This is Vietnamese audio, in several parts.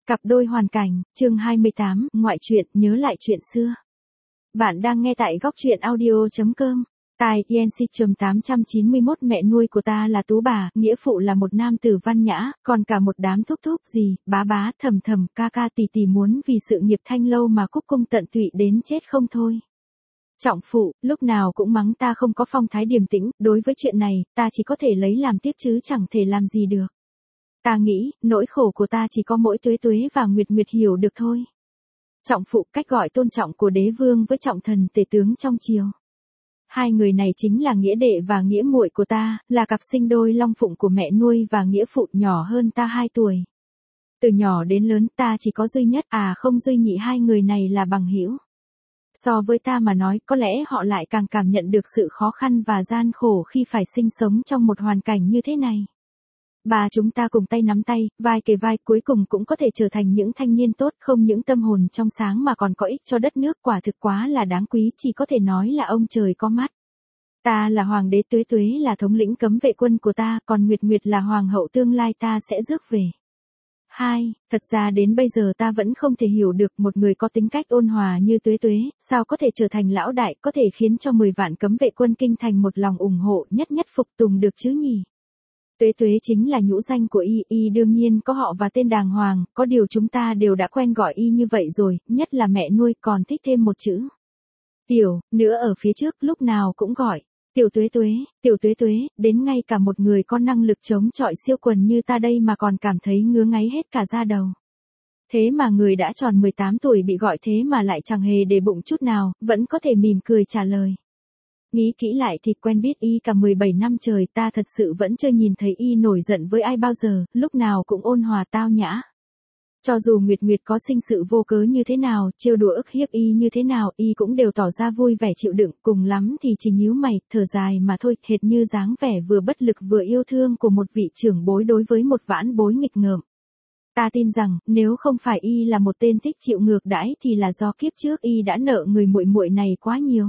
Cặp đôi hoàn cảnh, chương 28, ngoại truyện, nhớ lại chuyện xưa. Bạn đang nghe tại góc truyện audio.com. Tài INC-891 mẹ nuôi của ta là Tú bà, nghĩa phụ là một nam tử văn nhã, còn cả một đám thúc thúc gì, bá bá, thầm thầm, ca ca tì tì muốn vì sự nghiệp thanh lâu mà cúc cung tận tụy đến chết không thôi. Trọng phụ, lúc nào cũng mắng ta không có phong thái điềm tĩnh, đối với chuyện này, ta chỉ có thể lấy làm tiếc chứ chẳng thể làm gì được. Ta nghĩ, nỗi khổ của ta chỉ có mỗi Tuế Tuế và Nguyệt Nguyệt hiểu được thôi. Trọng phụ, cách gọi tôn trọng của đế vương với trọng thần tể tướng trong triều. Hai người này chính là nghĩa đệ và nghĩa muội của ta, là cặp sinh đôi long phụng của mẹ nuôi và nghĩa phụ nhỏ hơn ta 2 tuổi. Từ nhỏ đến lớn ta chỉ có duy nhất không duy nhị hai người này là bằng hữu. So với ta mà nói, có lẽ họ lại càng cảm nhận được sự khó khăn và gian khổ khi phải sinh sống trong một hoàn cảnh như thế này. Ba chúng ta cùng tay nắm tay, vai kề vai, cuối cùng cũng có thể trở thành những thanh niên tốt, không những tâm hồn trong sáng mà còn có ích cho đất nước, quả thực quá là đáng quý, chỉ có thể nói là ông trời có mắt. Ta là hoàng đế, Tuế Tuế là thống lĩnh cấm vệ quân của ta, còn Nguyệt Nguyệt là hoàng hậu tương lai ta sẽ rước về. Thật ra đến bây giờ ta vẫn không thể hiểu được một người có tính cách ôn hòa như Tuế Tuế, sao có thể trở thành lão đại, có thể khiến cho 10 vạn cấm vệ quân kinh thành một lòng ủng hộ, nhất nhất phục tùng được chứ nhỉ? Tuế Tuế chính là nhũ danh của y đương nhiên có họ và tên đàng hoàng, có điều chúng ta đều đã quen gọi y như vậy rồi, nhất là mẹ nuôi còn thích thêm một chữ tiểu, nữa ở phía trước lúc nào cũng gọi, tiểu Tuế Tuế, đến ngay cả một người có năng lực chống chọi siêu quần như ta đây mà còn cảm thấy ngứa ngáy hết cả da đầu. Thế mà người đã tròn 18 tuổi bị gọi thế mà lại chẳng hề để bụng chút nào, vẫn có thể mỉm cười trả lời. Nghĩ kỹ lại thì quen biết y cả 17 năm trời, ta thật sự vẫn chưa nhìn thấy y nổi giận với ai bao giờ, lúc nào cũng ôn hòa tao nhã. Cho dù Nguyệt Nguyệt có sinh sự vô cớ như thế nào, trêu đùa ức hiếp y như thế nào, y cũng đều tỏ ra vui vẻ chịu đựng, cùng lắm thì chỉ nhíu mày, thở dài mà thôi, hệt như dáng vẻ vừa bất lực vừa yêu thương của một vị trưởng bối đối với một vãn bối nghịch ngợm. Ta tin rằng, nếu không phải y là một tên thích chịu ngược đãi thì là do kiếp trước y đã nợ người muội muội này quá nhiều.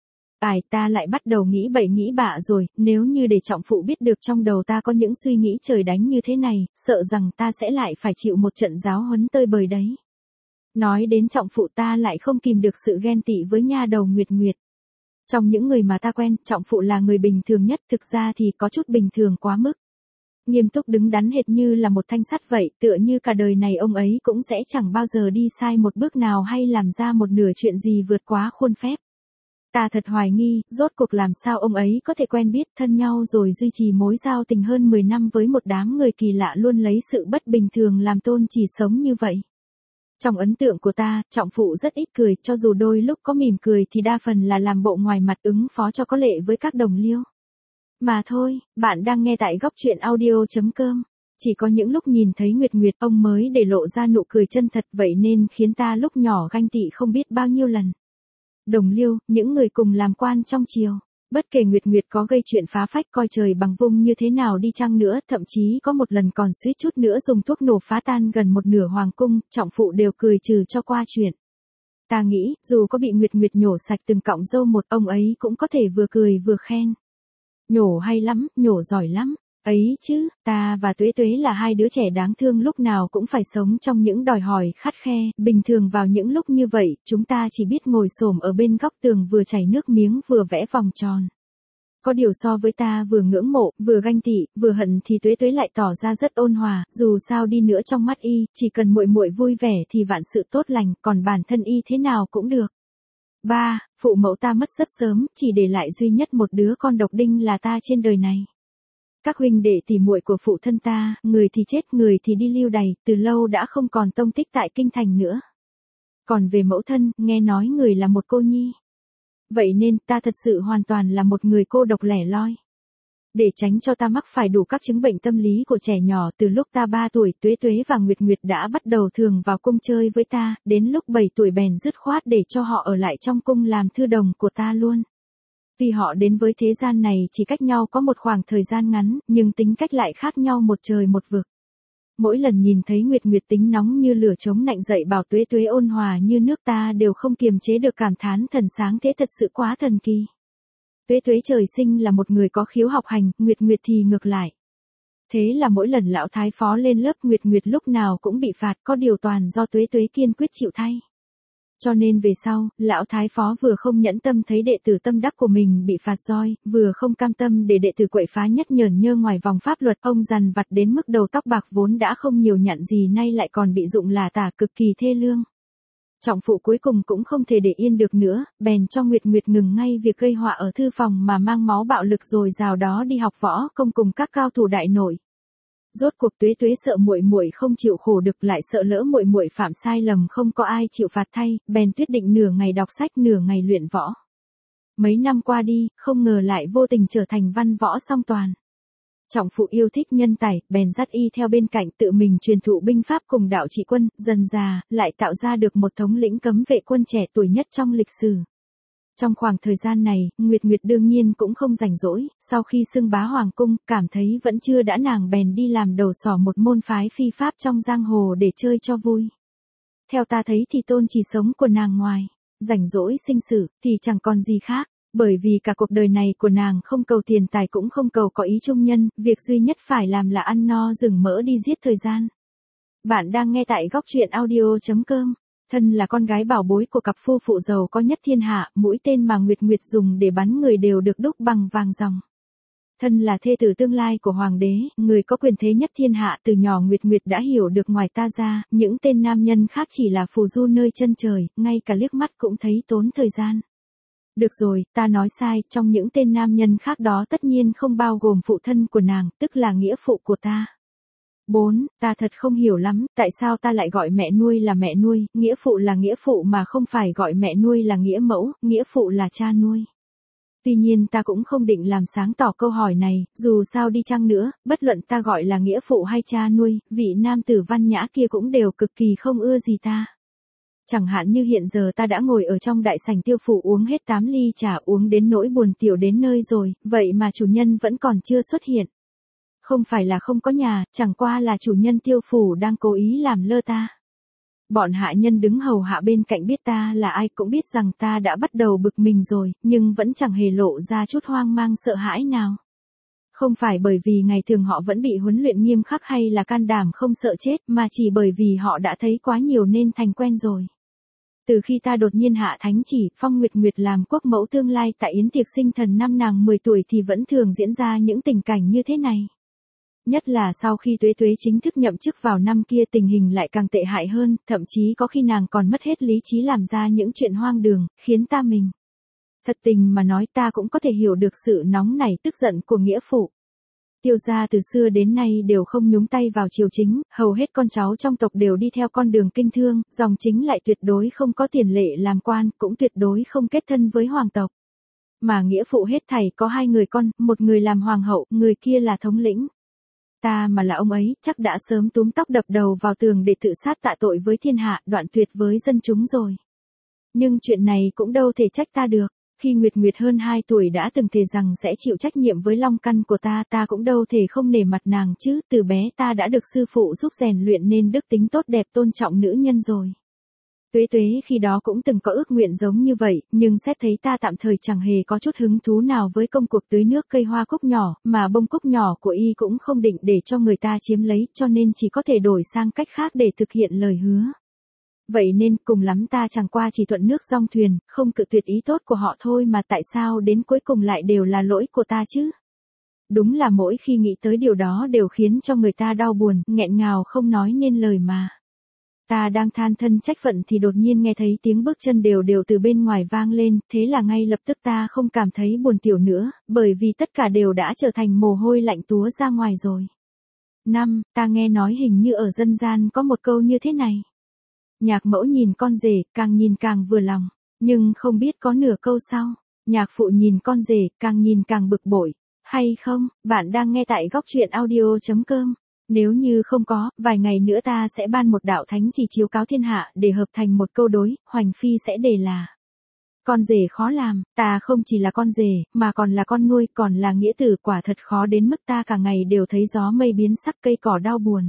Ta lại bắt đầu nghĩ bậy nghĩ bạ rồi, nếu như để trọng phụ biết được trong đầu ta có những suy nghĩ trời đánh như thế này, sợ rằng ta sẽ lại phải chịu một trận giáo huấn tơi bời đấy. Nói đến trọng phụ ta lại không kìm được sự ghen tị với nha đầu Nguyệt Nguyệt. Trong những người mà ta quen, trọng phụ là người bình thường nhất, thực ra thì có chút bình thường quá mức. Nghiêm túc đứng đắn hệt như là một thanh sắt vậy, tựa như cả đời này ông ấy cũng sẽ chẳng bao giờ đi sai một bước nào hay làm ra một nửa chuyện gì vượt quá khuôn phép. Ta thật hoài nghi, rốt cuộc làm sao ông ấy có thể quen biết thân nhau rồi duy trì mối giao tình hơn 10 năm với một đám người kỳ lạ luôn lấy sự bất bình thường làm tôn chỉ sống như vậy. Trong ấn tượng của ta, trọng phụ rất ít cười, cho dù đôi lúc có mỉm cười thì đa phần là làm bộ ngoài mặt ứng phó cho có lệ với các đồng liêu. Mà thôi, bạn đang nghe tại góc truyện audio.com. Chỉ có những lúc nhìn thấy Nguyệt Nguyệt ông mới để lộ ra nụ cười chân thật, vậy nên khiến ta lúc nhỏ ganh tị không biết bao nhiêu lần. Đồng liêu, những người cùng làm quan trong triều, bất kể Nguyệt Nguyệt có gây chuyện phá phách coi trời bằng vung như thế nào đi chăng nữa, thậm chí có một lần còn suýt chút nữa dùng thuốc nổ phá tan gần một nửa hoàng cung, trọng phụ đều cười trừ cho qua chuyện. Ta nghĩ, dù có bị Nguyệt Nguyệt nhổ sạch từng cọng râu một, ông ấy cũng có thể vừa cười vừa khen. Nhổ hay lắm, nhổ giỏi lắm. Ấy chứ, ta và Tuế Tuế là hai đứa trẻ đáng thương, lúc nào cũng phải sống trong những đòi hỏi khắt khe, bình thường vào những lúc như vậy, chúng ta chỉ biết ngồi xổm ở bên góc tường vừa chảy nước miếng vừa vẽ vòng tròn. Có điều so với ta vừa ngưỡng mộ, vừa ganh tị, vừa hận thì Tuế Tuế lại tỏ ra rất ôn hòa, dù sao đi nữa trong mắt y, chỉ cần muội muội vui vẻ thì vạn sự tốt lành, còn bản thân y thế nào cũng được. Phụ mẫu ta mất rất sớm, chỉ để lại duy nhất một đứa con độc đinh là ta trên đời này. Các huynh đệ tỉ muội của phụ thân ta, người thì chết, người thì đi lưu đày, từ lâu đã không còn tông tích tại kinh thành nữa. Còn về mẫu thân, nghe nói người là một cô nhi. Vậy nên ta thật sự hoàn toàn là một người cô độc lẻ loi. Để tránh cho ta mắc phải đủ các chứng bệnh tâm lý của trẻ nhỏ, từ lúc ta 3 tuổi, Tuế Tuế và Nguyệt Nguyệt đã bắt đầu thường vào cung chơi với ta, đến lúc 7 tuổi bèn dứt khoát để cho họ ở lại trong cung làm thư đồng của ta luôn. Tuy họ đến với thế gian này chỉ cách nhau có một khoảng thời gian ngắn, nhưng tính cách lại khác nhau một trời một vực. Mỗi lần nhìn thấy Nguyệt Nguyệt tính nóng như lửa chống nạnh dậy bảo Tuế Tuế ôn hòa như nước, ta đều không kiềm chế được cảm thán thần sáng thế, thật sự quá thần kỳ. Tuế Tuế trời sinh là một người có khiếu học hành, Nguyệt Nguyệt thì ngược lại. Thế là mỗi lần lão thái phó lên lớp Nguyệt Nguyệt lúc nào cũng bị phạt, có điều toàn do Tuế Tuế kiên quyết chịu thay. Cho nên về sau, lão thái phó vừa không nhẫn tâm thấy đệ tử tâm đắc của mình bị phạt roi, vừa không cam tâm để đệ tử quậy phá nhất nhởn nhơ ngoài vòng pháp luật, ông dằn vặt đến mức đầu tóc bạc vốn đã không nhiều nhặn gì nay lại còn bị dụng là tả, cực kỳ thê lương. Trọng phụ cuối cùng cũng không thể để yên được nữa, bèn cho Nguyệt Nguyệt ngừng ngay việc gây họa ở thư phòng mà mang máu bạo lực rồi rào đó đi học võ công cùng các cao thủ đại nổi. Rốt cuộc Tuế Tuế sợ muội muội không chịu khổ được, lại sợ lỡ muội muội phạm sai lầm không có ai chịu phạt thay, bèn quyết định nửa ngày đọc sách nửa ngày luyện võ. Mấy năm qua đi, không ngờ lại vô tình trở thành văn võ song toàn. Trọng phụ yêu thích nhân tài, bèn dắt y theo bên cạnh tự mình truyền thụ binh pháp cùng đạo trị quân, dần dà, lại tạo ra được một thống lĩnh cấm vệ quân trẻ tuổi nhất trong lịch sử. Trong khoảng thời gian này, Nguyệt Nguyệt đương nhiên cũng không rảnh rỗi, sau khi xưng bá hoàng cung, cảm thấy vẫn chưa đã nàng bèn đi làm đầu sỏ một môn phái phi pháp trong giang hồ để chơi cho vui. Theo ta thấy thì tôn chỉ sống của nàng ngoài rảnh rỗi sinh sự thì chẳng còn gì khác, bởi vì cả cuộc đời này của nàng không cầu tiền tài cũng không cầu có ý trung nhân, việc duy nhất phải làm là ăn no rừng mỡ đi giết thời gian. Bạn đang nghe tại góc truyện audio.com. Thân là con gái bảo bối của cặp phu phụ giàu có nhất thiên hạ, mũi tên mà Nguyệt Nguyệt dùng để bắn người đều được đúc bằng vàng ròng. Thân là thê tử tương lai của hoàng đế, người có quyền thế nhất thiên hạ, từ nhỏ Nguyệt Nguyệt đã hiểu được ngoài ta ra, những tên nam nhân khác chỉ là phù du nơi chân trời, ngay cả liếc mắt cũng thấy tốn thời gian. Được rồi, ta nói sai, trong những tên nam nhân khác đó tất nhiên không bao gồm phụ thân của nàng, tức là nghĩa phụ của ta. 4. Ta thật không hiểu lắm, tại sao ta lại gọi mẹ nuôi là mẹ nuôi, nghĩa phụ là nghĩa phụ mà không phải gọi mẹ nuôi là nghĩa mẫu, nghĩa phụ là cha nuôi. Tuy nhiên ta cũng không định làm sáng tỏ câu hỏi này, dù sao đi chăng nữa, bất luận ta gọi là nghĩa phụ hay cha nuôi, vị nam tử văn nhã kia cũng đều cực kỳ không ưa gì ta. Chẳng hạn như hiện giờ ta đã ngồi ở trong đại sảnh Tiêu phủ uống hết 8 ly trà, uống đến nỗi buồn tiểu đến nơi rồi, vậy mà chủ nhân vẫn còn chưa xuất hiện. Không phải là không có nhà, chẳng qua là chủ nhân Tiêu phủ đang cố ý làm lơ ta. Bọn hạ nhân đứng hầu hạ bên cạnh biết ta là ai cũng biết rằng ta đã bắt đầu bực mình rồi, nhưng vẫn chẳng hề lộ ra chút hoang mang sợ hãi nào. Không phải bởi vì ngày thường họ vẫn bị huấn luyện nghiêm khắc hay là can đảm không sợ chết, mà chỉ bởi vì họ đã thấy quá nhiều nên thành quen rồi. Từ khi ta đột nhiên hạ thánh chỉ, phong Nguyệt Nguyệt làm quốc mẫu tương lai tại yến tiệc sinh thần năm nàng 10 tuổi thì vẫn thường diễn ra những tình cảnh như thế này. Nhất là sau khi Tuế Tuế chính thức nhậm chức vào năm kia tình hình lại càng tệ hại hơn, thậm chí có khi nàng còn mất hết lý trí làm ra những chuyện hoang đường, khiến ta mình. Thật tình mà nói ta cũng có thể hiểu được sự nóng nảy tức giận của nghĩa phụ. Tiêu gia từ xưa đến nay đều không nhúng tay vào triều chính, hầu hết con cháu trong tộc đều đi theo con đường kinh thương, dòng chính lại tuyệt đối không có tiền lệ làm quan, cũng tuyệt đối không kết thân với hoàng tộc. Mà nghĩa phụ hết thảy có 2 người con, một người làm hoàng hậu, người kia là thống lĩnh. Ta mà là ông ấy, chắc đã sớm túm tóc đập đầu vào tường để tự sát tạ tội với thiên hạ, đoạn tuyệt với dân chúng rồi. Nhưng chuyện này cũng đâu thể trách ta được. Khi Nguyệt Nguyệt hơn 2 tuổi đã từng thề rằng sẽ chịu trách nhiệm với long căn của ta, ta cũng đâu thể không nể mặt nàng chứ, từ bé ta đã được sư phụ giúp rèn luyện nên đức tính tốt đẹp tôn trọng nữ nhân rồi. Tuế Tuế khi đó cũng từng có ước nguyện giống như vậy, nhưng xét thấy ta tạm thời chẳng hề có chút hứng thú nào với công cuộc tưới nước cây hoa cúc nhỏ, mà bông cúc nhỏ của y cũng không định để cho người ta chiếm lấy, cho nên chỉ có thể đổi sang cách khác để thực hiện lời hứa. Vậy nên cùng lắm ta chẳng qua chỉ thuận nước dong thuyền, không cự tuyệt ý tốt của họ thôi, mà tại sao đến cuối cùng lại đều là lỗi của ta chứ? Đúng là mỗi khi nghĩ tới điều đó đều khiến cho người ta đau buồn, nghẹn ngào không nói nên lời mà. Ta đang than thân trách phận thì đột nhiên nghe thấy tiếng bước chân đều đều từ bên ngoài vang lên, thế là ngay lập tức ta không cảm thấy buồn tiểu nữa, bởi vì tất cả đều đã trở thành mồ hôi lạnh túa ra ngoài rồi. 5. Ta nghe nói hình như ở dân gian có một câu như thế này. Nhạc mẫu nhìn con rể, càng nhìn càng vừa lòng, nhưng không biết có nửa câu sau. Nhạc phụ nhìn con rể, càng nhìn càng bực bội. Hay không, bạn đang nghe tại góc truyện audio.com. Nếu như không có, vài ngày nữa ta sẽ ban một đạo thánh chỉ chiếu cáo thiên hạ để hợp thành một câu đối, hoành phi sẽ đề là. Con rể khó làm, ta không chỉ là con rể, mà còn là con nuôi, còn là nghĩa tử, quả thật khó đến mức ta cả ngày đều thấy gió mây biến sắc cây cỏ đau buồn.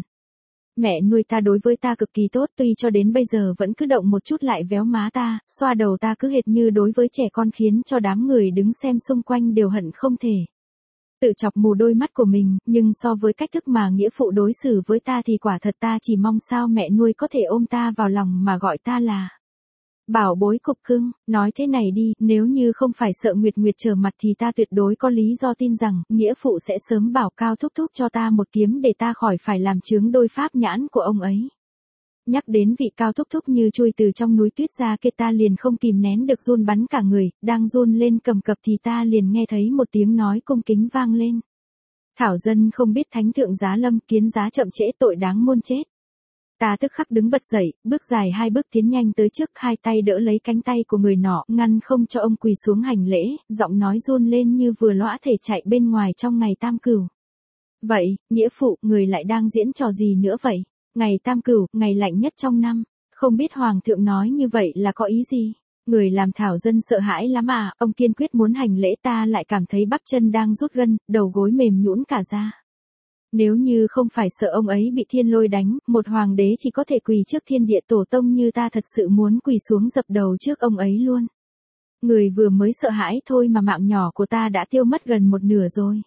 Mẹ nuôi ta đối với ta cực kỳ tốt, tuy cho đến bây giờ vẫn cứ động một chút lại véo má ta, xoa đầu ta cứ hệt như đối với trẻ con, khiến cho đám người đứng xem xung quanh đều hận không thể Tự chọc mù đôi mắt của mình, nhưng so với cách thức mà nghĩa phụ đối xử với ta thì quả thật ta chỉ mong sao mẹ nuôi có thể ôm ta vào lòng mà gọi ta là bảo bối cục cưng. Nói thế này đi, nếu như không phải sợ Nguyệt Nguyệt trở mặt thì ta tuyệt đối có lý do tin rằng, nghĩa phụ sẽ sớm bảo Cao thúc thúc cho ta một kiếm để ta khỏi phải làm chướng đôi pháp nhãn của ông ấy. Nhắc đến vị Cao thúc thúc như chui từ trong núi tuyết ra kia ta liền không kìm nén được run bắn cả người, đang run lên cầm cập thì ta liền nghe thấy một tiếng nói cung kính vang lên. Thảo dân không biết thánh thượng giá lâm, kiến giá chậm trễ tội đáng muôn chết. Ta tức khắc đứng bật dậy, bước dài 2 bước tiến nhanh tới trước, 2 tay đỡ lấy cánh tay của người nọ, ngăn không cho ông quỳ xuống hành lễ, giọng nói run lên như vừa lõa thể chạy bên ngoài trong ngày tam cửu. Vậy, nghĩa phụ, người lại đang diễn trò gì nữa vậy? Ngày tam cửu, ngày lạnh nhất trong năm, không biết hoàng thượng nói như vậy là có ý gì? Người làm thảo dân sợ hãi lắm à, ông kiên quyết muốn hành lễ ta lại cảm thấy bắp chân đang rút gân, đầu gối mềm nhũn cả ra. Nếu như không phải sợ ông ấy bị thiên lôi đánh, một hoàng đế chỉ có thể quỳ trước thiên địa tổ tông như ta thật sự muốn quỳ xuống dập đầu trước ông ấy luôn. Người vừa mới sợ hãi thôi mà mạng nhỏ của ta đã tiêu mất gần một nửa rồi.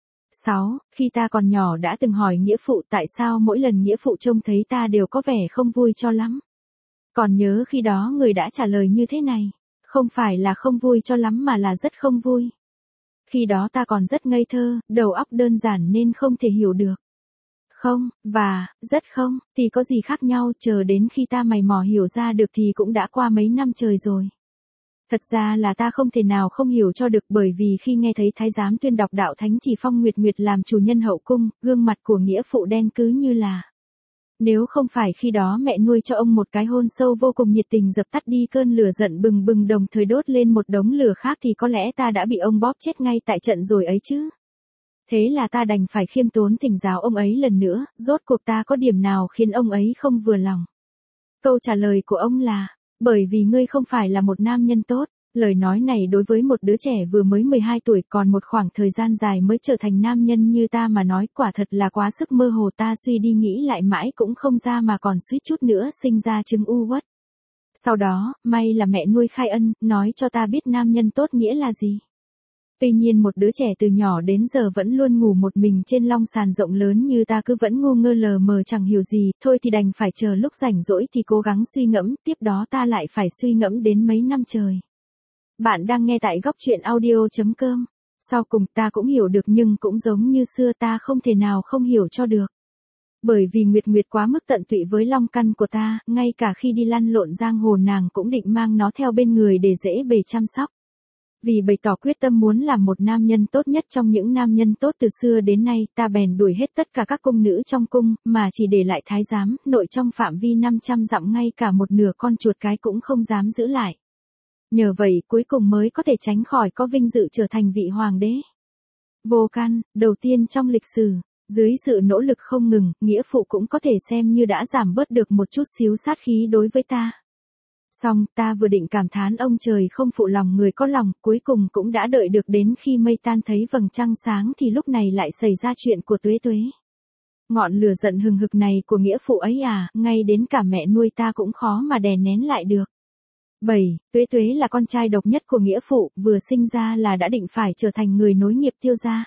6. Khi ta còn nhỏ đã từng hỏi nghĩa phụ tại sao mỗi lần nghĩa phụ trông thấy ta đều có vẻ không vui cho lắm. Còn nhớ khi đó người đã trả lời như thế này, không phải là không vui cho lắm mà là rất không vui. Khi đó ta còn rất ngây thơ, đầu óc đơn giản nên không thể hiểu được. Không, và, rất không, thì có gì khác nhau, chờ đến khi ta mày mò hiểu ra được thì cũng đã qua mấy năm trời rồi. Thật ra là ta không thể nào không hiểu cho được bởi vì khi nghe thấy thái giám tuyên đọc đạo thánh chỉ phong Nguyệt Nguyệt làm chủ nhân hậu cung, gương mặt của nghĩa phụ đen cứ như là. Nếu không phải khi đó mẹ nuôi cho ông một cái hôn sâu vô cùng nhiệt tình dập tắt đi cơn lửa giận bừng bừng đồng thời đốt lên một đống lửa khác thì có lẽ ta đã bị ông bóp chết ngay tại trận rồi ấy chứ. Thế là ta đành phải khiêm tốn thỉnh giáo ông ấy lần nữa, rốt cuộc ta có điểm nào khiến ông ấy không vừa lòng. Câu trả lời của ông là, bởi vì ngươi không phải là một nam nhân tốt. Lời nói này đối với một đứa trẻ vừa mới 12 tuổi còn một khoảng thời gian dài mới trở thành nam nhân như ta mà nói quả thật là quá sức mơ hồ ta suy đi nghĩ lại mãi cũng không ra mà còn suýt chút nữa sinh ra chứng u uất. Sau đó, may là mẹ nuôi khai ân, nói cho ta biết nam nhân tốt nghĩa là gì. Tuy nhiên một đứa trẻ từ nhỏ đến giờ vẫn luôn ngủ một mình trên long sàn rộng lớn như ta cứ vẫn ngu ngơ lờ mờ chẳng hiểu gì, thôi thì đành phải chờ lúc rảnh rỗi thì cố gắng suy ngẫm, tiếp đó ta lại phải suy ngẫm đến mấy năm trời. Bạn đang nghe tại góc truyện audio.com. Sau cùng ta cũng hiểu được nhưng cũng giống như xưa ta không thể nào không hiểu cho được. Bởi vì Nguyệt Nguyệt quá mức tận tụy với long căn của ta, ngay cả khi đi lăn lộn giang hồ nàng cũng định mang nó theo bên người để dễ bề chăm sóc. Vì bày tỏ quyết tâm muốn làm một nam nhân tốt nhất trong những nam nhân tốt từ xưa đến nay, ta bèn đuổi hết tất cả các cung nữ trong cung, mà chỉ để lại thái giám, nội trong phạm vi 500 dặm ngay cả một nửa con chuột cái cũng không dám giữ lại. Nhờ vậy cuối cùng mới có thể tránh khỏi có vinh dự trở thành vị hoàng đế. Vô căn, đầu tiên trong lịch sử, dưới sự nỗ lực không ngừng, nghĩa phụ cũng có thể xem như đã giảm bớt được một chút xíu sát khí đối với ta. Xong, ta vừa định cảm thán ông trời không phụ lòng người có lòng, cuối cùng cũng đã đợi được đến khi mây tan thấy vầng trăng sáng thì lúc này lại xảy ra chuyện của Tuế Tuế. Ngọn lửa giận hừng hực này của nghĩa phụ ấy à, ngay đến cả mẹ nuôi ta cũng khó mà đè nén lại được. 7. Tuế Tuế là con trai độc nhất của nghĩa phụ, vừa sinh ra là đã định phải trở thành người nối nghiệp Tiêu gia.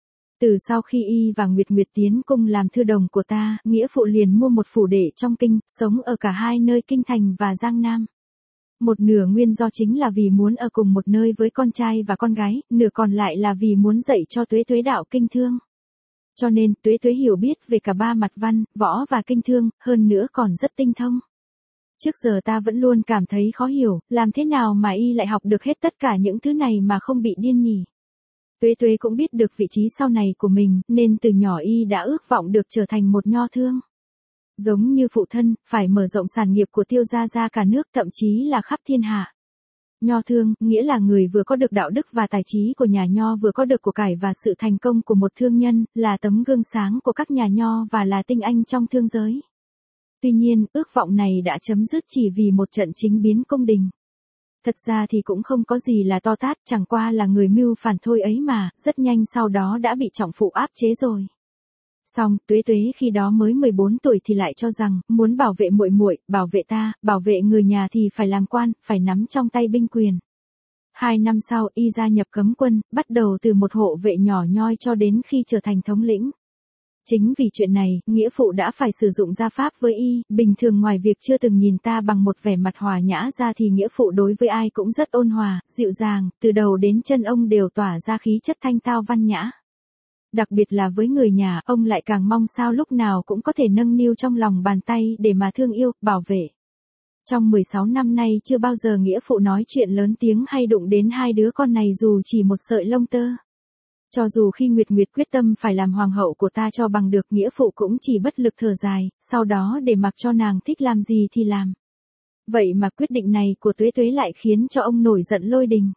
Từ sau khi y và Nguyệt Nguyệt tiến cung làm thư đồng của ta, nghĩa phụ liền mua một phủ để trong kinh, sống ở cả hai nơi kinh thành và Giang Nam. Một nửa nguyên do chính là vì muốn ở cùng một nơi với con trai và con gái, nửa còn lại là vì muốn dạy cho Tuế Tuế đạo kinh thương. Cho nên, Tuế Tuế hiểu biết về cả ba mặt văn, võ và kinh thương, hơn nữa còn rất tinh thông. Trước giờ ta vẫn luôn cảm thấy khó hiểu, làm thế nào mà y lại học được hết tất cả những thứ này mà không bị điên nhỉ? Tuế Tuế cũng biết được vị trí sau này của mình, nên từ nhỏ y đã ước vọng được trở thành một nho thương. Giống như phụ thân, phải mở rộng sản nghiệp của Tiêu gia ra cả nước, thậm chí là khắp thiên hạ. Nho thương, nghĩa là người vừa có được đạo đức và tài trí của nhà nho vừa có được của cải và sự thành công của một thương nhân, là tấm gương sáng của các nhà nho và là tinh anh trong thương giới. Tuy nhiên, ước vọng này đã chấm dứt chỉ vì một trận chính biến cung đình. Thật ra thì cũng không có gì là to tát, chẳng qua là người mưu phản thôi ấy mà, rất nhanh sau đó đã bị trọng phụ áp chế rồi. Xong, Tuế Tuế khi đó mới 14 tuổi thì lại cho rằng, muốn bảo vệ muội muội, bảo vệ ta, bảo vệ người nhà thì phải làm quan, phải nắm trong tay binh quyền. 2 năm sau, y gia nhập cấm quân, bắt đầu từ một hộ vệ nhỏ nhoi cho đến khi trở thành thống lĩnh. Chính vì chuyện này, nghĩa phụ đã phải sử dụng gia pháp với y, bình thường ngoài việc chưa từng nhìn ta bằng một vẻ mặt hòa nhã ra thì nghĩa phụ đối với ai cũng rất ôn hòa, dịu dàng, từ đầu đến chân ông đều tỏa ra khí chất thanh tao văn nhã. Đặc biệt là với người nhà, ông lại càng mong sao lúc nào cũng có thể nâng niu trong lòng bàn tay để mà thương yêu, bảo vệ. Trong 16 năm nay chưa bao giờ nghĩa phụ nói chuyện lớn tiếng hay đụng đến hai đứa con này dù chỉ một sợi lông tơ. Cho dù khi Nguyệt Nguyệt quyết tâm phải làm hoàng hậu của ta cho bằng được, nghĩa phụ cũng chỉ bất lực thở dài, sau đó để mặc cho nàng thích làm gì thì làm. Vậy mà quyết định này của Tuế Tuế lại khiến cho ông nổi giận lôi đình.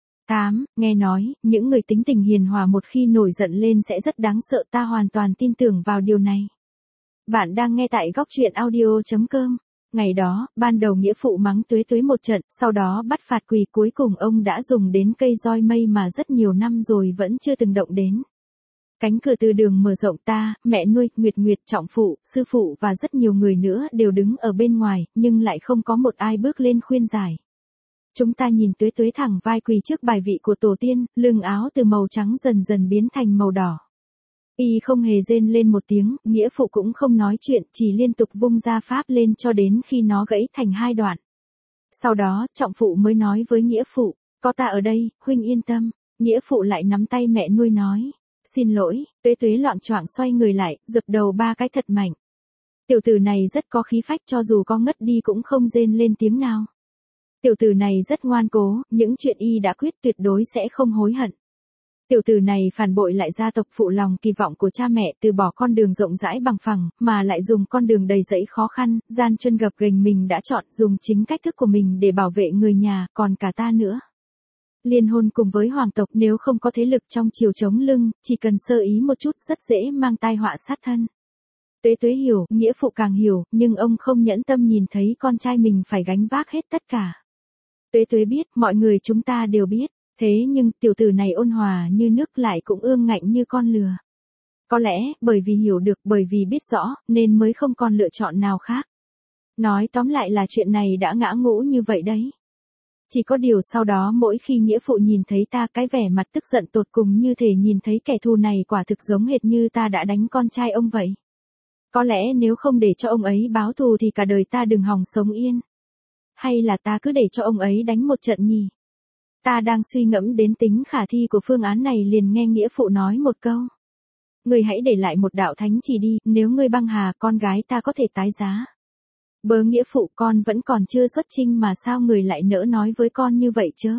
8. Nghe nói, những người tính tình hiền hòa một khi nổi giận lên sẽ rất đáng sợ, ta hoàn toàn tin tưởng vào điều này. Bạn đang nghe tại góc truyện audio.com. Ngày đó, ban đầu nghĩa phụ mắng Tuế Tuế một trận, sau đó bắt phạt quỳ, cuối cùng ông đã dùng đến cây roi mây mà rất nhiều năm rồi vẫn chưa từng động đến. Cánh cửa từ đường mở rộng, ta, mẹ nuôi, Nguyệt Nguyệt, trọng phụ, sư phụ và rất nhiều người nữa đều đứng ở bên ngoài, nhưng lại không có một ai bước lên khuyên giải. Chúng ta nhìn Tuế Tuế thẳng vai quỳ trước bài vị của tổ tiên, lưng áo từ màu trắng dần dần biến thành màu đỏ. Y không hề rên lên một tiếng, nghĩa phụ cũng không nói chuyện, chỉ liên tục vung ra pháp lên cho đến khi nó gãy thành hai đoạn. Sau đó, trọng phụ mới nói với nghĩa phụ, có ta ở đây, huynh yên tâm. Nghĩa phụ lại nắm tay mẹ nuôi nói, xin lỗi. Tuế Tuế loạng choạng xoay người lại, dập đầu 3 cái thật mạnh. Tiểu tử này rất có khí phách, cho dù có ngất đi cũng không rên lên tiếng nào. Tiểu tử này rất ngoan cố, những chuyện y đã quyết tuyệt đối sẽ không hối hận. Tiểu tử này phản bội lại gia tộc, phụ lòng kỳ vọng của cha mẹ, từ bỏ con đường rộng rãi bằng phẳng, mà lại dùng con đường đầy rẫy khó khăn, gian truân gập ghềnh mình đã chọn, dùng chính cách thức của mình để bảo vệ người nhà, còn cả ta nữa. Liên hôn cùng với hoàng tộc, nếu không có thế lực trong triều chống lưng, chỉ cần sơ ý một chút rất dễ mang tai họa sát thân. Tuế Tuế hiểu, nghĩa phụ càng hiểu, nhưng ông không nhẫn tâm nhìn thấy con trai mình phải gánh vác hết tất cả. Tuế Tuế biết, mọi người chúng ta đều biết. Thế nhưng, tiểu tử này ôn hòa như nước lại cũng ương ngạnh như con lừa. Có lẽ, bởi vì hiểu được, bởi vì biết rõ, nên mới không còn lựa chọn nào khác. Nói tóm lại là chuyện này đã ngã ngũ như vậy đấy. Chỉ có điều sau đó mỗi khi nghĩa phụ nhìn thấy ta, cái vẻ mặt tức giận tột cùng như thể nhìn thấy kẻ thù này quả thực giống hệt như ta đã đánh con trai ông vậy. Có lẽ nếu không để cho ông ấy báo thù thì cả đời ta đừng hòng sống yên. Hay là ta cứ để cho ông ấy đánh một trận nhỉ? Ta đang suy ngẫm đến tính khả thi của phương án này liền nghe nghĩa phụ nói một câu. Ngươi hãy để lại một đạo thánh chỉ đi, nếu ngươi băng hà con gái ta có thể tái giá. Bớ nghĩa phụ, con vẫn còn chưa xuất chinh mà sao người lại nỡ nói với con như vậy chứ?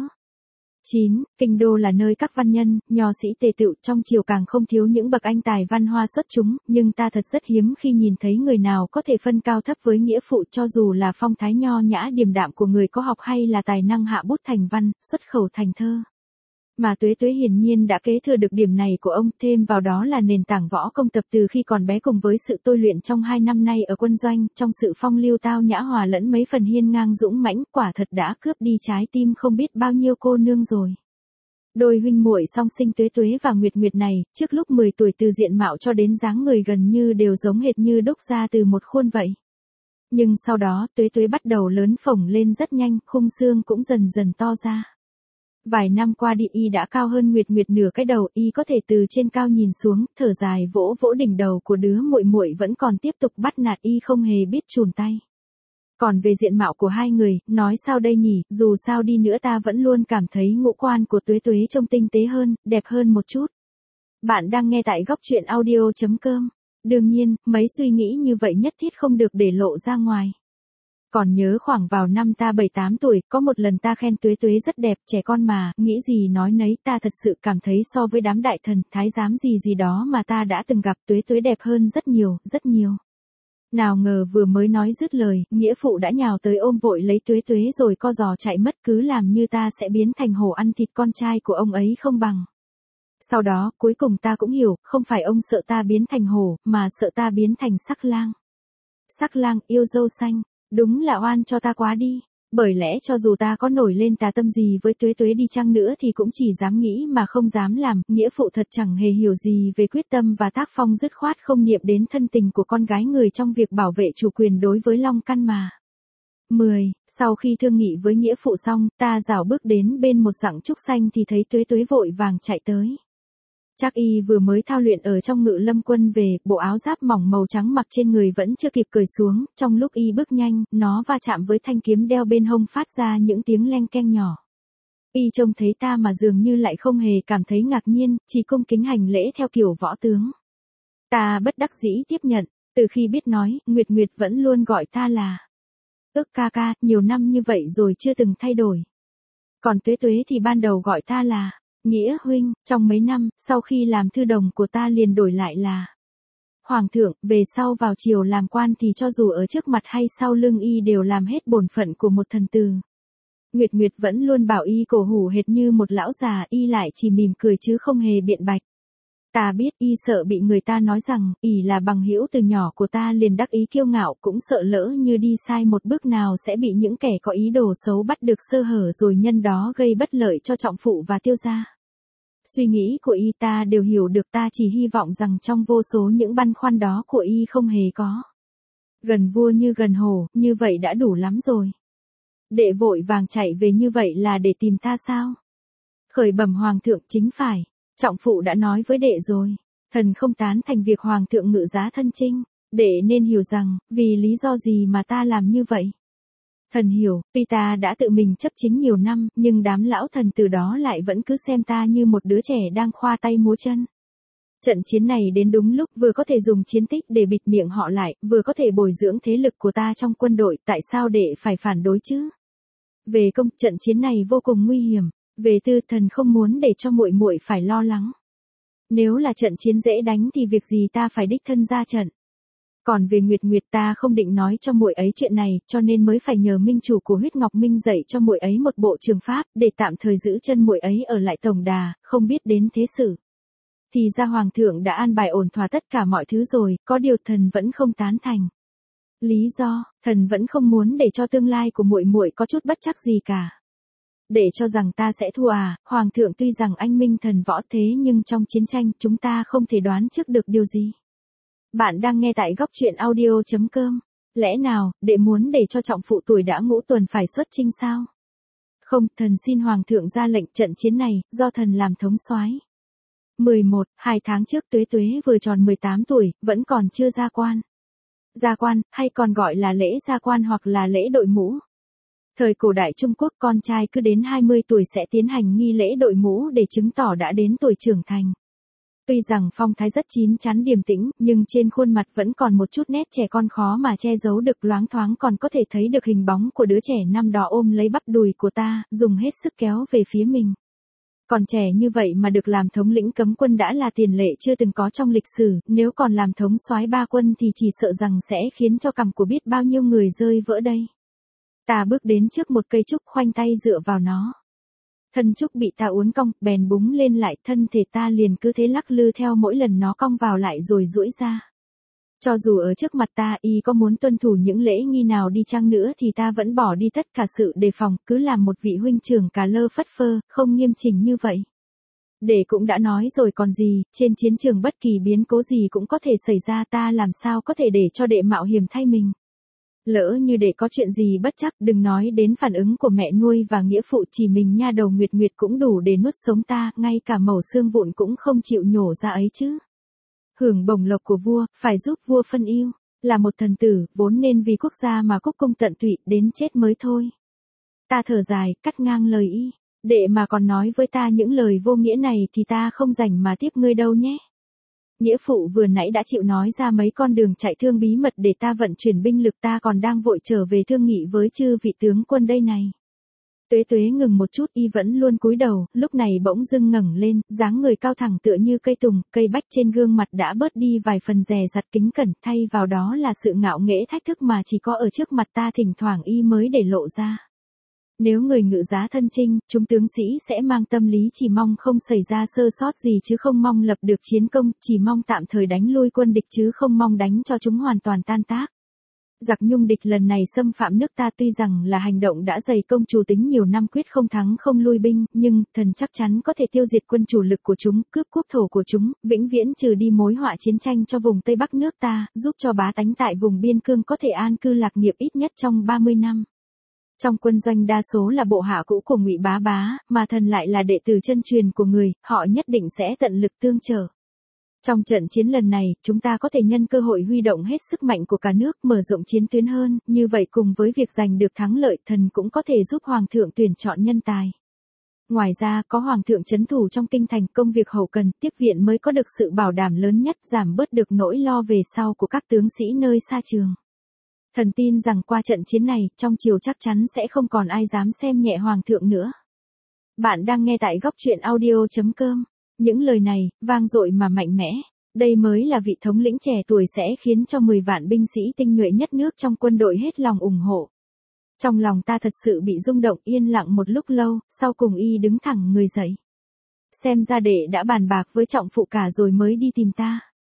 9. Kinh đô là nơi các văn nhân, nho sĩ tề tựu, trong triều càng không thiếu những bậc anh tài văn hoa xuất chúng, nhưng ta thật rất hiếm khi nhìn thấy người nào có thể phân cao thấp với nghĩa phụ, cho dù là phong thái nho nhã điềm đạm của người có học hay là tài năng hạ bút thành văn, xuất khẩu thành thơ. Mà Tuế Tuế hiển nhiên đã kế thừa được điểm này của ông, thêm vào đó là nền tảng võ công tập từ khi còn bé cùng với sự tôi luyện trong 2 năm nay ở quân doanh, trong sự phong lưu tao nhã hòa lẫn mấy phần hiên ngang dũng mãnh, quả thật đã cướp đi trái tim không biết bao nhiêu cô nương rồi. Đôi huynh muội song sinh Tuế Tuế và Nguyệt Nguyệt này, trước lúc 10 tuổi từ diện mạo cho đến dáng người gần như đều giống hệt như đúc ra từ một khuôn vậy. Nhưng sau đó, Tuế Tuế bắt đầu lớn phồng lên rất nhanh, khung xương cũng dần dần to ra. Vài năm qua đi y đã cao hơn Nguyệt Nguyệt nửa cái đầu, y có thể từ trên cao nhìn xuống, thở dài vỗ vỗ đỉnh đầu của đứa muội muội vẫn còn tiếp tục bắt nạt y không hề biết chùn tay. Còn về diện mạo của hai người, nói sao đây nhỉ, dù sao đi nữa ta vẫn luôn cảm thấy ngũ quan của Tuế Tuế trông tinh tế hơn, đẹp hơn một chút. Bạn đang nghe tại góc truyện audio.com. Đương nhiên, mấy suy nghĩ như vậy nhất thiết không được để lộ ra ngoài. Còn nhớ khoảng vào năm ta 7-8 tuổi, có một lần ta khen Tuế Tuế rất đẹp, trẻ con mà, nghĩ gì nói nấy, ta thật sự cảm thấy so với đám đại thần, thái giám gì gì đó mà ta đã từng gặp, Tuế Tuế đẹp hơn rất nhiều, rất nhiều. Nào ngờ vừa mới nói dứt lời, nghĩa phụ đã nhào tới ôm vội lấy Tuế Tuế rồi co giò chạy mất, cứ làm như ta sẽ biến thành hổ ăn thịt con trai của ông ấy không bằng. Sau đó, cuối cùng ta cũng hiểu, không phải ông sợ ta biến thành hổ, mà sợ ta biến thành sắc lang. Sắc lang, yêu dâu xanh. Đúng là oan cho ta quá đi. Bởi lẽ cho dù ta có nổi lên tà tâm gì với Tuế Tuế đi chăng nữa thì cũng chỉ dám nghĩ mà không dám làm, nghĩa phụ thật chẳng hề hiểu gì về quyết tâm và tác phong dứt khoát không niệm đến thân tình của con gái người trong việc bảo vệ chủ quyền đối với Long Căn mà. 10. Sau khi thương nghị với nghĩa phụ xong, ta rảo bước đến bên một rặng trúc xanh thì thấy Tuế Tuế vội vàng chạy tới. Chắc y vừa mới thao luyện ở trong Ngự Lâm Quân về, bộ áo giáp mỏng màu trắng mặc trên người vẫn chưa kịp cởi xuống, trong lúc y bước nhanh, nó va chạm với thanh kiếm đeo bên hông phát ra những tiếng leng keng nhỏ. Y trông thấy ta mà dường như lại không hề cảm thấy ngạc nhiên, chỉ cung kính hành lễ theo kiểu võ tướng. Ta bất đắc dĩ tiếp nhận, từ khi biết nói, Nguyệt Nguyệt vẫn luôn gọi ta là Ước ca ca, nhiều năm như vậy rồi chưa từng thay đổi. Còn Tuế Tuế thì ban đầu gọi ta là Nghĩa huynh, trong mấy năm, sau khi làm thư đồng của ta liền đổi lại là Hoàng thượng, về sau vào triều làm quan thì cho dù ở trước mặt hay sau lưng y đều làm hết bổn phận của một thần tử. Nguyệt Nguyệt vẫn luôn bảo y cổ hủ hệt như một lão già, y lại chỉ mỉm cười chứ không hề biện bạch. Ta biết y sợ bị người ta nói rằng, ỷ là bằng hữu từ nhỏ của ta liền đắc ý kiêu ngạo, cũng sợ lỡ như đi sai một bước nào sẽ bị những kẻ có ý đồ xấu bắt được sơ hở rồi nhân đó gây bất lợi cho trọng phụ và tiêu gia. Suy nghĩ của y ta đều hiểu được, ta chỉ hy vọng rằng trong vô số những băn khoăn đó của y không hề có. Gần vua như gần hổ, như vậy đã đủ lắm rồi. Đệ vội vàng chạy về như vậy là để tìm ta sao? Khởi bẩm hoàng thượng, chính phải. Trọng phụ đã nói với đệ rồi. Thần không tán thành việc hoàng thượng ngự giá thân chinh. Đệ nên hiểu rằng, vì lý do gì mà ta làm như vậy. Thần hiểu, tuy ta đã tự mình chấp chính nhiều năm, nhưng đám lão thần từ đó lại vẫn cứ xem ta như một đứa trẻ đang khoa tay múa chân. Trận chiến này đến đúng lúc, vừa có thể dùng chiến tích để bịt miệng họ lại, vừa có thể bồi dưỡng thế lực của ta trong quân đội, tại sao đệ phải phản đối chứ? Về công, trận chiến này vô cùng nguy hiểm. Về tư, thần không muốn để cho muội muội phải lo lắng. Nếu là trận chiến dễ đánh thì việc gì ta phải đích thân ra trận. Còn về Nguyệt Nguyệt, ta không định nói cho muội ấy chuyện này, cho nên mới phải nhờ minh chủ của Huyết Ngọc Minh dạy cho muội ấy một bộ trường pháp, để tạm thời giữ chân muội ấy ở lại tổng đà, không biết đến thế sự. Thì ra hoàng thượng đã an bài ổn thỏa tất cả mọi thứ rồi, có điều thần vẫn không tán thành. Lý do, thần vẫn không muốn để cho tương lai của muội muội có chút bất trắc gì cả. Để cho rằng ta sẽ thua à? Hoàng thượng tuy rằng anh minh thần võ thế nhưng trong chiến tranh chúng ta không thể đoán trước được điều gì. Bạn đang nghe tại góc truyện audio.com. Lẽ nào, đệ muốn để cho trọng phụ tuổi đã ngũ tuần phải xuất chinh sao? Không, thần xin hoàng thượng ra lệnh, trận chiến này, do thần làm thống soái. 11. 2 tháng trước Tuế Tuế vừa tròn 18 tuổi, vẫn còn chưa ra quan. Gia quan, hay còn gọi là lễ gia quan hoặc là lễ đội mũ. Thời cổ đại Trung Quốc, con trai cứ đến 20 tuổi sẽ tiến hành nghi lễ đội mũ để chứng tỏ đã đến tuổi trưởng thành. Tuy rằng phong thái rất chín chắn điềm tĩnh, nhưng trên khuôn mặt vẫn còn một chút nét trẻ con khó mà che giấu được, loáng thoáng còn có thể thấy được hình bóng của đứa trẻ năm đó ôm lấy bắp đùi của ta, dùng hết sức kéo về phía mình. Còn trẻ như vậy mà được làm thống lĩnh cấm quân đã là tiền lệ chưa từng có trong lịch sử, nếu còn làm thống soái ba quân thì chỉ sợ rằng sẽ khiến cho cằm của biết bao nhiêu người rơi vỡ đây. Ta bước đến trước một cây trúc, khoanh tay dựa vào nó. Thân trúc bị ta uốn cong, bèn búng lên lại, thân thể ta liền cứ thế lắc lư theo mỗi lần nó cong vào lại rồi duỗi ra. Cho dù ở trước mặt ta y có muốn tuân thủ những lễ nghi nào đi chăng nữa thì ta vẫn bỏ đi tất cả sự đề phòng, cứ làm một vị huynh trưởng cà lơ phất phơ, không nghiêm chỉnh như vậy. Đệ cũng đã nói rồi còn gì, trên chiến trường bất kỳ biến cố gì cũng có thể xảy ra, ta làm sao có thể để cho đệ mạo hiểm thay mình. Lỡ như để có chuyện gì bất chắc, đừng nói đến phản ứng của mẹ nuôi và nghĩa phụ, chỉ mình nha đầu Nguyệt Nguyệt cũng đủ để nuốt sống ta, ngay cả mẩu xương vụn cũng không chịu nhổ ra ấy chứ. Hưởng bổng lộc của vua, phải giúp vua phân ưu, là một thần tử, vốn nên vì quốc gia mà cúc cung tận tụy, đến chết mới thôi. Ta thở dài, cắt ngang lời y, đệ mà còn nói với ta những lời vô nghĩa này thì ta không rảnh mà tiếp ngươi đâu nhé. Nghĩa phụ vừa nãy đã chịu nói ra mấy con đường chạy thương bí mật để ta vận chuyển binh lực, ta còn đang vội trở về thương nghị với chư vị tướng quân đây này. Tuế Tuế ngừng một chút, y vẫn luôn cúi đầu, lúc này bỗng dưng ngẩng lên, dáng người cao thẳng tựa như cây tùng, cây bách trên gương mặt đã bớt đi vài phần dè dặt kính cẩn, thay vào đó là sự ngạo nghễ thách thức mà chỉ có ở trước mặt ta thỉnh thoảng y mới để lộ ra. Nếu người ngự giá thân chinh, chúng tướng sĩ sẽ mang tâm lý chỉ mong không xảy ra sơ sót gì chứ không mong lập được chiến công, chỉ mong tạm thời đánh lui quân địch chứ không mong đánh cho chúng hoàn toàn tan tác. Giặc Nhung địch lần này xâm phạm nước ta tuy rằng là hành động đã dày công chủ tính nhiều năm quyết không thắng không lui binh, nhưng thần chắc chắn có thể tiêu diệt quân chủ lực của chúng, cướp quốc thổ của chúng, vĩnh viễn trừ đi mối họa chiến tranh cho vùng Tây Bắc nước ta, giúp cho bá tánh tại vùng biên cương có thể an cư lạc nghiệp ít nhất trong 30 năm. Trong quân doanh đa số là bộ hạ cũ của Ngụy Bá Bá, mà thần lại là đệ tử chân truyền của người, họ nhất định sẽ tận lực tương trợ. Trong trận chiến lần này, chúng ta có thể nhân cơ hội huy động hết sức mạnh của cả nước, mở rộng chiến tuyến hơn, như vậy cùng với việc giành được thắng lợi, thần cũng có thể giúp Hoàng thượng tuyển chọn nhân tài. Ngoài ra, có Hoàng thượng trấn thủ trong kinh thành, công việc hậu cần, tiếp viện mới có được sự bảo đảm lớn nhất, giảm bớt được nỗi lo về sau của các tướng sĩ nơi xa trường. Thần tin rằng qua trận chiến này, trong triều chắc chắn sẽ không còn ai dám xem nhẹ Hoàng thượng nữa. Bạn đang nghe tại góc truyện audio.com. Những lời này, vang dội mà mạnh mẽ. Đây mới là vị thống lĩnh trẻ tuổi sẽ khiến cho 10 vạn binh sĩ tinh nhuệ nhất nước trong quân đội hết lòng ủng hộ. Trong lòng ta thật sự bị rung động, yên lặng một lúc lâu, sau cùng y đứng thẳng người dậy. Xem ra đệ đã bàn bạc với trọng phụ cả rồi mới đi tìm ta.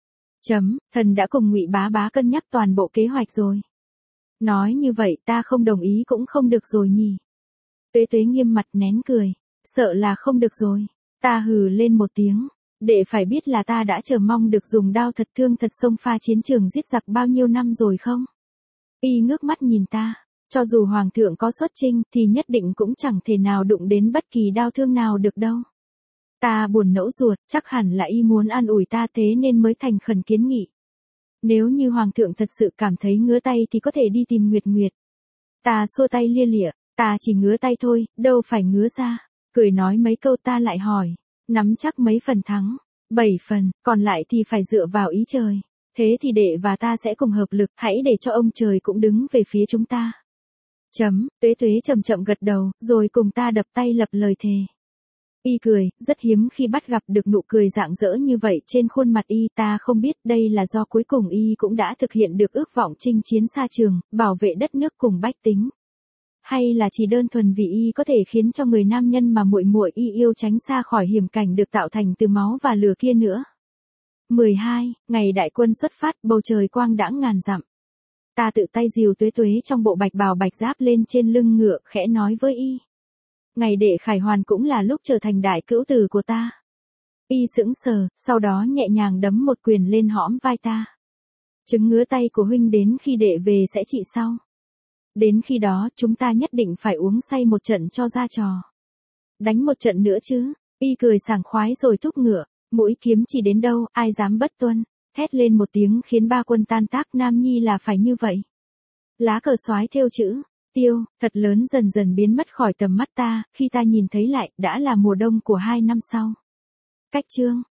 Thần đã cùng Ngụy Bá Bá cân nhắc toàn bộ kế hoạch rồi. Nói như vậy ta không đồng ý cũng không được rồi nhỉ. Tuế Tuế nghiêm mặt nén cười. Sợ là không được rồi. Ta hừ lên một tiếng. Đệ phải biết là ta đã chờ mong được dùng đao thật thương thật xông pha chiến trường giết giặc bao nhiêu năm rồi không? Y ngước mắt nhìn ta. Cho dù Hoàng thượng có xuất chinh thì nhất định cũng chẳng thể nào đụng đến bất kỳ đao thương nào được đâu. Ta buồn nẫu ruột, chắc hẳn là y muốn an ủi ta thế nên mới thành khẩn kiến nghị. Nếu như Hoàng thượng thật sự cảm thấy ngứa tay thì có thể đi tìm Nguyệt Nguyệt. Ta xua tay lia lịa, ta chỉ ngứa tay thôi, đâu phải ngứa ra. Cười nói mấy câu ta lại hỏi, nắm chắc mấy phần thắng? 7 phần, còn lại thì phải dựa vào ý trời. Thế thì đệ và ta sẽ cùng hợp lực, hãy để cho ông trời cũng đứng về phía chúng ta. Tuế Tuế chậm chậm gật đầu, rồi cùng ta đập tay lập lời thề. Y cười, rất hiếm khi bắt gặp được nụ cười rạng rỡ như vậy trên khuôn mặt y. Ta không biết đây là do cuối cùng y cũng đã thực hiện được ước vọng chinh chiến xa trường, bảo vệ đất nước cùng bách tính. Hay là chỉ đơn thuần vì y có thể khiến cho người nam nhân mà muội muội y yêu tránh xa khỏi hiểm cảnh được tạo thành từ máu và lửa kia nữa. 12. Ngày đại quân xuất phát, bầu trời quang đãng ngàn dặm. Ta tự tay dìu Tuế Tuế trong bộ bạch bào bạch giáp lên trên lưng ngựa, khẽ nói với y. Ngày đệ khải hoàn cũng là lúc trở thành đại cữu tử của ta. Y sững sờ, sau đó nhẹ nhàng đấm một quyền lên hõm vai ta. Chứng ngứa tay của huynh đến khi đệ về sẽ trị sau. Đến khi đó chúng ta nhất định phải uống say một trận cho ra trò. Đánh một trận nữa chứ. Y cười sảng khoái rồi thúc ngựa. Mũi kiếm chỉ đến đâu, ai dám bất tuân. Thét lên một tiếng khiến ba quân tan tác. Nam nhi là phải như vậy. Lá cờ xoái thêu chữ Tiêu, thật lớn dần dần biến mất khỏi tầm mắt ta. Khi ta nhìn thấy lại, đã là mùa đông của 2 năm sau. Cách chương